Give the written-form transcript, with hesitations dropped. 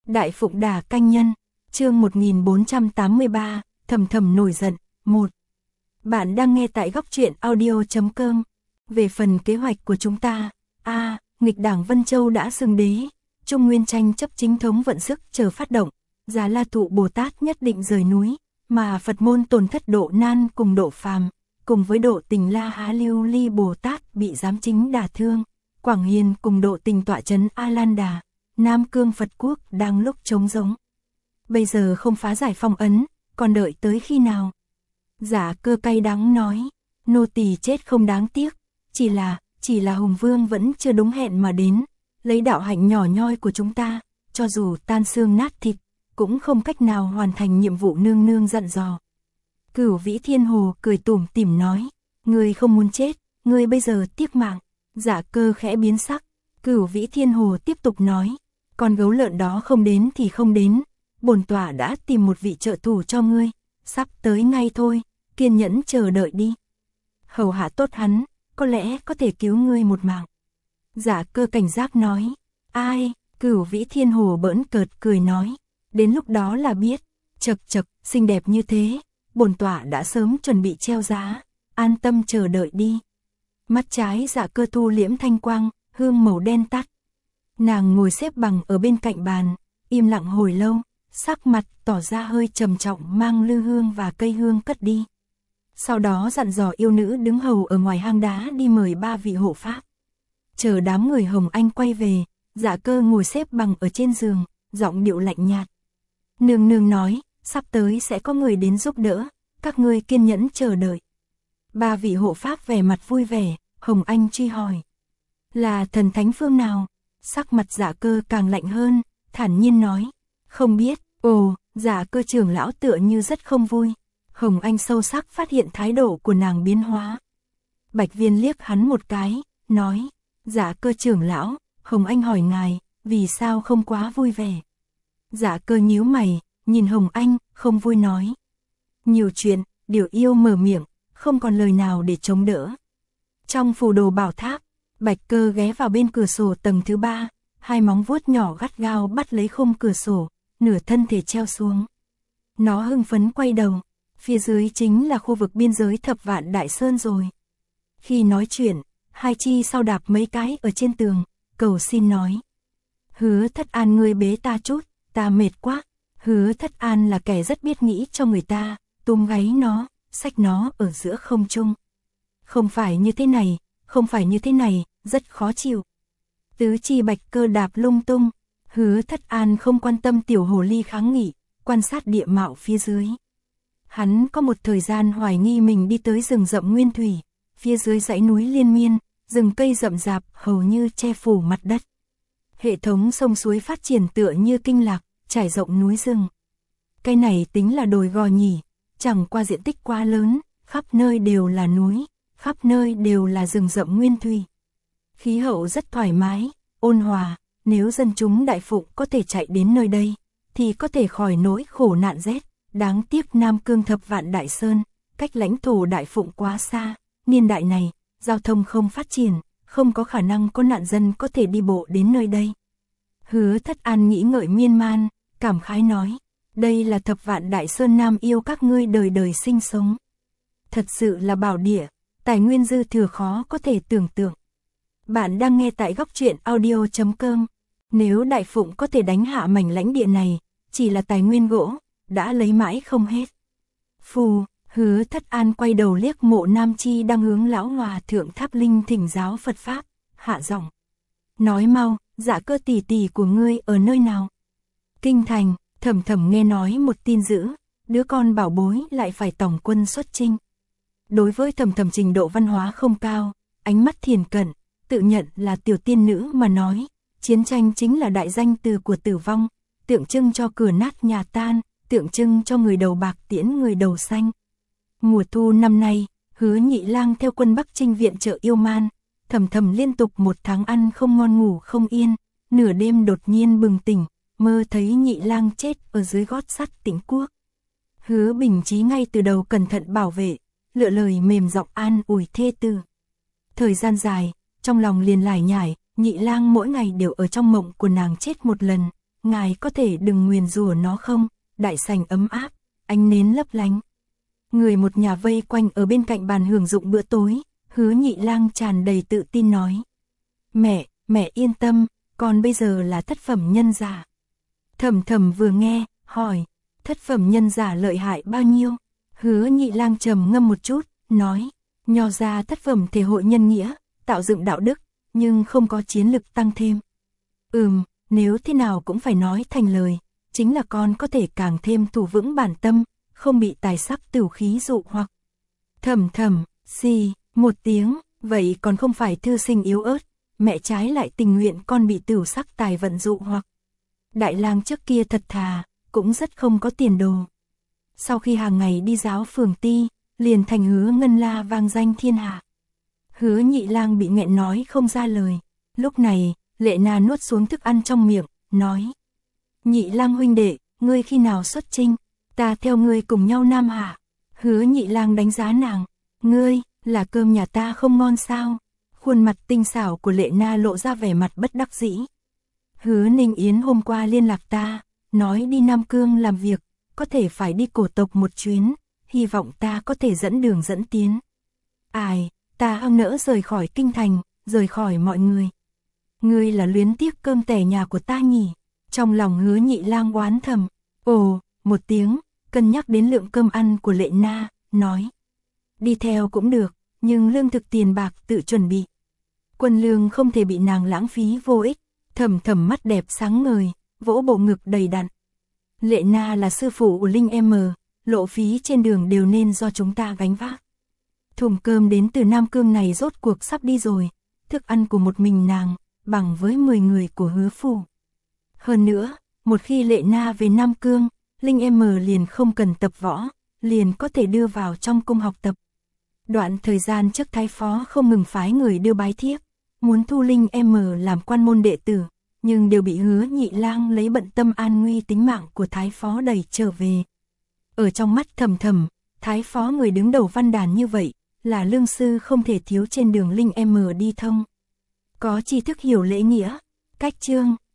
Đại Phụng Đà Canh Nhân, chương 1483, thầm thầm nổi giận, 1. Bạn đang nghe tại góc truyện audio.com. Về phần kế hoạch của chúng ta, nghịch đảng Vân Châu đã xưng đế, Trung Nguyên tranh chấp chính thống vận sức chờ phát động, Già La Thụ Bồ Tát nhất định rời núi, mà Phật môn tổn thất Độ Nan cùng Độ Phàm, cùng với Độ Tình La Há Lưu Ly Bồ Tát bị giám chính đả thương, Quảng Hiền cùng Độ Tình tọa trấn A Lan Đà, Nam Cương Phật Quốc đang lúc trống rỗng. Bây giờ không phá giải phong ấn, còn đợi tới khi nào? Giả Cơ cay đắng nói, nô tỳ chết không đáng tiếc, chỉ là Hùng Vương vẫn chưa đúng hẹn mà đến, lấy đạo hạnh nhỏ nhoi của chúng ta, cho dù tan xương nát thịt, cũng không cách nào hoàn thành nhiệm vụ nương nương dặn dò. Cửu Vĩ Thiên Hồ cười tủm tỉm nói, ngươi không muốn chết, ngươi bây giờ tiếc mạng. Giả Cơ khẽ biến sắc, Cửu Vĩ Thiên Hồ tiếp tục nói, con gấu lợn đó không đến thì không đến, bổn tọa đã tìm một vị trợ thủ cho ngươi, sắp tới ngay thôi, kiên nhẫn chờ đợi đi. Hầu hạ tốt hắn, có lẽ có thể cứu ngươi một mạng. Giả Cơ cảnh giác nói, ai? Cửu Vĩ Thiên Hồ bỡn cợt cười nói, đến lúc đó là biết, chậc, xinh đẹp như thế, bổn tọa đã sớm chuẩn bị treo giá, an tâm chờ đợi đi. Mắt trái Giả Cơ thu liễm thanh quang, hương màu đen tắt. Nàng ngồi xếp bằng ở bên cạnh bàn, im lặng hồi lâu, sắc mặt tỏ ra hơi trầm trọng, mang lư hương và cây hương cất đi. Sau đó dặn dò yêu nữ đứng hầu ở ngoài hang đá đi mời 3 vị hộ pháp. Chờ đám người Hồng Anh quay về, Giả Cơ ngồi xếp bằng ở trên giường, giọng điệu lạnh nhạt. Nương nương nói, sắp tới sẽ có người đến giúp đỡ, các ngươi kiên nhẫn chờ đợi. 3 vị hộ pháp vẻ mặt vui vẻ, Hồng Anh truy hỏi. Là thần thánh phương nào? Sắc mặt Giả Cơ càng lạnh hơn, thản nhiên nói. Không biết. Ồ, Giả Cơ trưởng lão tựa như rất không vui. Hồng Anh sâu sắc phát hiện thái độ của nàng biến hóa. Bạch Viên liếc hắn một cái, nói. Giả Cơ trưởng lão, Hồng Anh hỏi ngài, vì sao không quá vui vẻ? Giả Cơ nhíu mày, nhìn Hồng Anh, không vui nói. Nhiều chuyện, điều yêu mở miệng, không còn lời nào để chống đỡ. Trong phù đồ bảo tháp, Bạch Cơ ghé vào bên cửa sổ tầng thứ 3, hai móng vuốt nhỏ gắt gao bắt lấy khung cửa sổ, nửa thân thể treo xuống. Nó hưng phấn quay đầu, phía dưới chính là khu vực biên giới Thập Vạn Đại Sơn rồi. Khi nói chuyện, hai chi sau đạp mấy cái ở trên tường, cầu xin nói. Hứa Thất An ngươi bế ta chút, ta mệt quá. Hứa Thất An là kẻ rất biết nghĩ cho người ta, túm gáy nó, xách nó ở giữa không trung. Không phải như thế này, rất khó chịu. Tứ chi Bạch Cơ đạp lung tung, Hứa Thất An không quan tâm tiểu hồ ly kháng nghị, quan sát địa mạo phía dưới. Hắn có một thời gian hoài nghi mình đi tới rừng rậm nguyên thủy, phía dưới dãy núi liên miên, rừng cây rậm rạp hầu như che phủ mặt đất. Hệ thống sông suối phát triển tựa như kinh lạc, trải rộng núi rừng. Cái này tính là đồi gò nhỉ, chẳng qua diện tích quá lớn, khắp nơi đều là núi, khắp nơi đều là rừng rậm nguyên thủy. Khí hậu rất thoải mái, ôn hòa, nếu dân chúng Đại Phụng có thể chạy đến nơi đây, thì có thể khỏi nỗi khổ nạn rét. Đáng tiếc Nam Cương Thập Vạn Đại Sơn, cách lãnh thổ Đại Phụng quá xa, niên đại này, giao thông không phát triển, không có khả năng có nạn dân có thể đi bộ đến nơi đây. Hứa Thất An nghĩ ngợi miên man, cảm khái nói, đây là Thập Vạn Đại Sơn Nam yêu các ngươi đời đời sinh sống. Thật sự là bảo địa, tài nguyên dư thừa khó có thể tưởng tượng. Bạn đang nghe tại góc truyện audio.com. Nếu Đại Phụng có thể đánh hạ mảnh lãnh địa này, chỉ là tài nguyên gỗ, đã lấy mãi không hết. Phù, Hứa Thất An quay đầu liếc Mộ Nam Chi đang hướng lão hòa thượng Tháp Linh thỉnh giáo Phật Pháp, hạ giọng. Nói mau, Giả Cơ tỷ tỷ của ngươi ở nơi nào? Kinh thành, Thầm Thầm nghe nói một tin dữ, đứa con bảo bối lại phải tổng quân xuất chinh. Đối với Thầm Thầm trình độ văn hóa không cao, ánh mắt thiền cận, tự nhận là tiểu tiên nữ mà nói, chiến tranh chính là đại danh từ của tử vong, tượng trưng cho cửa nát nhà tan, tượng trưng cho người đầu bạc tiễn người đầu xanh. Mùa thu năm nay, Hứa Nhị Lang theo quân Bắc chinh viện trợ Yêu Man, Thầm Thầm liên tục 1 tháng ăn không ngon ngủ không yên, nửa đêm đột nhiên bừng tỉnh, mơ thấy Nhị Lang chết ở dưới gót sắt Tĩnh Quốc. Hứa Bình Chí ngay từ đầu cẩn thận bảo vệ, lựa lời mềm giọng an ủi thê tử. Thời gian dài, trong lòng liền lải nhải, Nhị Lang mỗi ngày đều ở trong mộng của nàng chết một lần, ngài có thể đừng nguyền rủa nó không? Đại sảnh ấm áp, ánh nến lấp lánh. Người một nhà vây quanh ở bên cạnh bàn hưởng dụng bữa tối, Hứa Nhị Lang tràn đầy tự tin nói. Mẹ yên tâm, con bây giờ là thất phẩm nhân giả. Thầm Thầm vừa nghe, hỏi, thất phẩm nhân giả lợi hại bao nhiêu? Hứa Nhị Lang trầm ngâm một chút, nói, nho ra thất phẩm thể hội nhân nghĩa, tạo dựng đạo đức, nhưng không có chiến lực tăng thêm. Nếu thế nào cũng phải nói thành lời, chính là con có thể càng thêm thủ vững bản tâm, không bị tài sắc tửu khí dụ hoặc. Thầm xì, một tiếng, vậy còn không phải thư sinh yếu ớt, mẹ trái lại tình nguyện con bị tửu sắc tài vận dụ hoặc. Đại lang trước kia thật thà, cũng rất không có tiền đồ. Sau khi hàng ngày đi giáo phường ti, liền thành Hứa Ngân La vang danh thiên hạ. Hứa Nhị Lang bị nghẹn nói không ra lời. Lúc này, Lệ Na nuốt xuống thức ăn trong miệng, nói. Nhị Lang huynh đệ, ngươi khi nào xuất chinh, ta theo ngươi cùng nhau Nam Hạ. Hứa Nhị Lang đánh giá nàng, ngươi, là cơm nhà ta không ngon sao? Khuôn mặt tinh xảo của Lệ Na lộ ra vẻ mặt bất đắc dĩ. Hứa Ninh Yến hôm qua liên lạc ta, nói đi Nam Cương làm việc, có thể phải đi cổ tộc một chuyến, hy vọng ta có thể dẫn đường dẫn tiến. Ai, ta không nỡ rời khỏi kinh thành, rời khỏi mọi người. Ngươi là luyến tiếc cơm tẻ nhà của ta nhỉ? Trong lòng Hứa Nhị Lang oán thầm. Ồ, một tiếng, cân nhắc đến lượng cơm ăn của Lệ Na, nói. Đi theo cũng được, nhưng lương thực tiền bạc tự chuẩn bị. Quân lương không thể bị nàng lãng phí vô ích. Thầm mắt đẹp sáng ngời, vỗ bộ ngực đầy đặn. Lệ Na là sư phụ của Linh M, lộ phí trên đường đều nên do chúng ta gánh vác. Thùng cơm đến từ Nam Cương này rốt cuộc sắp đi rồi, thức ăn của một mình nàng, bằng với 10 người của Hứa phủ. Hơn nữa, một khi Lệ Na về Nam Cương, Linh M liền không cần tập võ, liền có thể đưa vào trong cung học tập. Đoạn thời gian trước thái phó không ngừng phái người đưa bái thiếp, muốn thu Linh M làm quan môn đệ tử, nhưng đều bị Hứa Nhị Lang lấy bận tâm an nguy tính mạng của thái phó đẩy trở về. Ở trong mắt Thầm, thái phó người đứng đầu văn đàn như vậy, là lương sư không thể thiếu trên đường Linh M đi thông. Có tri thức hiểu lễ nghĩa, cách chương,